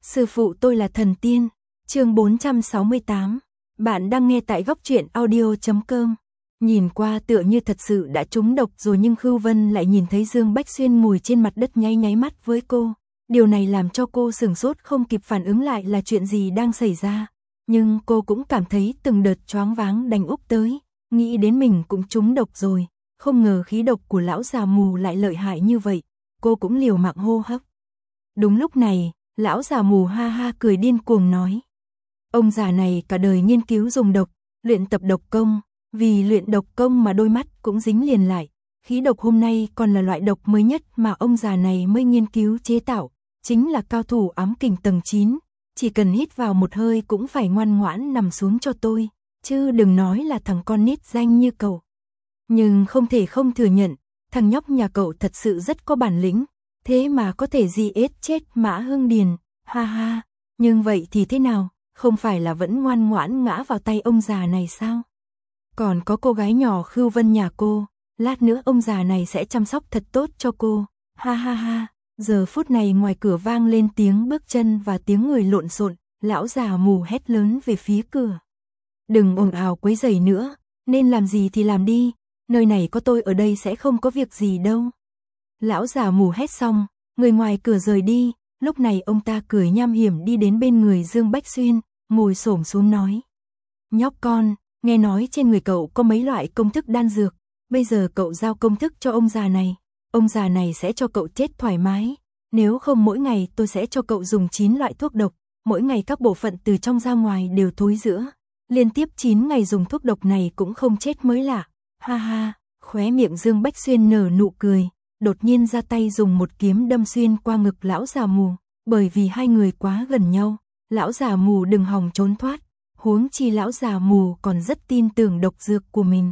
Sư phụ tôi là thần tiên. Chương 468. Bạn đang nghe tại góc truyện audio.com. Nhìn qua tựa như thật sự đã trúng độc rồi, nhưng Khưu Vân lại nhìn thấy Dương Bách Xuyên ngồi trên mặt đất nháy mắt với cô. Điều này làm cho cô sửng sốt, không kịp phản ứng lại là chuyện gì đang xảy ra. Nhưng cô cũng cảm thấy từng đợt choáng váng đành úp tới, nghĩ đến mình cũng trúng độc rồi. Không ngờ khí độc của lão già mù lại lợi hại như vậy, cô cũng liều mạng hô hấp. Đúng lúc này, lão già mù ha ha cười điên cuồng nói. Ông già này cả đời nghiên cứu dùng độc, luyện tập độc công, vì luyện độc công mà đôi mắt cũng dính liền lại. Khí độc hôm nay còn là loại độc mới nhất mà ông già này mới nghiên cứu chế tạo, chính là cao thủ ám kình tầng 9, chỉ cần hít vào một hơi cũng phải ngoan ngoãn nằm xuống cho tôi, chứ đừng nói là thằng con nít danh như cậu. Nhưng không thể không thừa nhận, thằng nhóc nhà cậu thật sự rất có bản lĩnh, thế mà có thể giết chết Mã Hưng Điền, ha ha, nhưng vậy thì thế nào, không phải là vẫn ngoan ngoãn ngã vào tay ông già này sao? Còn có cô gái nhỏ Khưu Vân nhà cô, lát nữa ông già này sẽ chăm sóc thật tốt cho cô, ha ha ha. Giờ phút này ngoài cửa vang lên tiếng bước chân và tiếng người lộn xộn, lão già mù hét lớn về phía cửa. Đừng ồn ào quấy rầy nữa, nên làm gì thì làm đi, nơi này có tôi ở đây sẽ không có việc gì đâu. Lão già mù hét xong, người ngoài cửa rời đi, lúc này ông ta cười nham hiểm đi đến bên người Dương Bách Xuyên, ngồi xổm xuống nói. Nhóc con, nghe nói trên người cậu có mấy loại công thức đan dược, bây giờ cậu giao công thức cho ông già này sẽ cho cậu chết thoải mái, nếu không mỗi ngày tôi sẽ cho cậu dùng 9 loại thuốc độc, mỗi ngày các bộ phận từ trong ra ngoài đều thối rữa, liên tiếp 9 ngày dùng thuốc độc này cũng không chết mới lạ, ha ha. Khóe miệng Dương Bách Xuyên nở nụ cười, đột nhiên ra tay dùng một kiếm đâm xuyên qua ngực lão già mù, bởi vì hai người quá gần nhau, lão già mù đừng hòng trốn thoát, huống chi lão già mù còn rất tin tưởng độc dược của mình.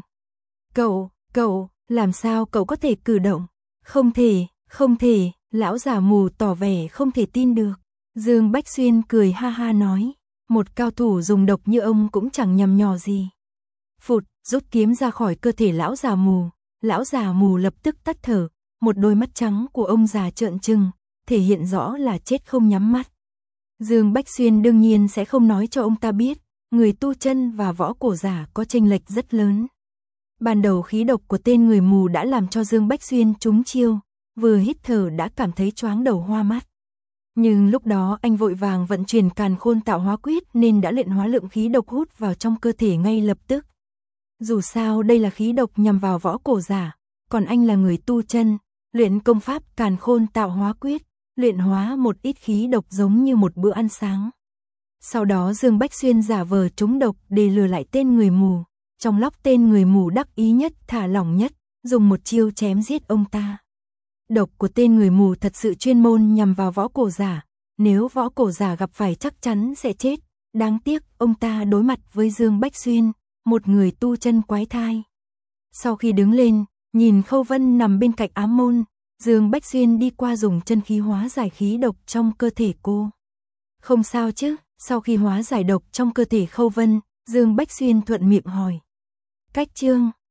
Cậu, làm sao cậu có thể cử động? Không thể, lão già mù tỏ vẻ không thể tin được. Dương Bách Xuyên cười ha ha nói, một cao thủ dùng độc như ông cũng chẳng nhầm nhò gì. Phụt, rút kiếm ra khỏi cơ thể lão già mù lập tức tắt thở, một đôi mắt trắng của ông già trợn trừng, thể hiện rõ là chết không nhắm mắt. Dương Bách Xuyên đương nhiên sẽ không nói cho ông ta biết, người tu chân và võ cổ giả có chênh lệch rất lớn. Ban đầu khí độc của tên người mù đã làm cho Dương Bách Xuyên trúng chiêu, vừa hít thở đã cảm thấy choáng đầu hoa mắt. Nhưng lúc đó anh vội vàng vận chuyển Càn Khôn Tạo Hóa Quyết nên đã luyện hóa lượng khí độc hút vào trong cơ thể ngay lập tức. Dù sao đây là khí độc nhằm vào võ cổ giả, còn anh là người tu chân, luyện công pháp Càn Khôn Tạo Hóa Quyết, luyện hóa một ít khí độc giống như một bữa ăn sáng. Sau đó Dương Bách Xuyên giả vờ trúng độc để lừa lại tên người mù, trong lúc tên người mù đắc ý nhất, thả lỏng nhất, dùng một chiêu chém giết ông ta. Độc của tên người mù thật sự chuyên môn nhằm vào võ cổ giả, nếu võ cổ giả gặp phải chắc chắn sẽ chết, đáng tiếc ông ta đối mặt với Dương Bách Xuyên, một người tu chân quái thai. Sau khi đứng lên, nhìn Khâu Vân nằm bên cạnh ám môn, Dương Bách Xuyên đi qua dùng chân khí hóa giải khí độc trong cơ thể cô. Không sao chứ? Sau khi hóa giải độc trong cơ thể Khâu Vân, Dương Bách Xuyên thuận miệng hỏi. Cách chương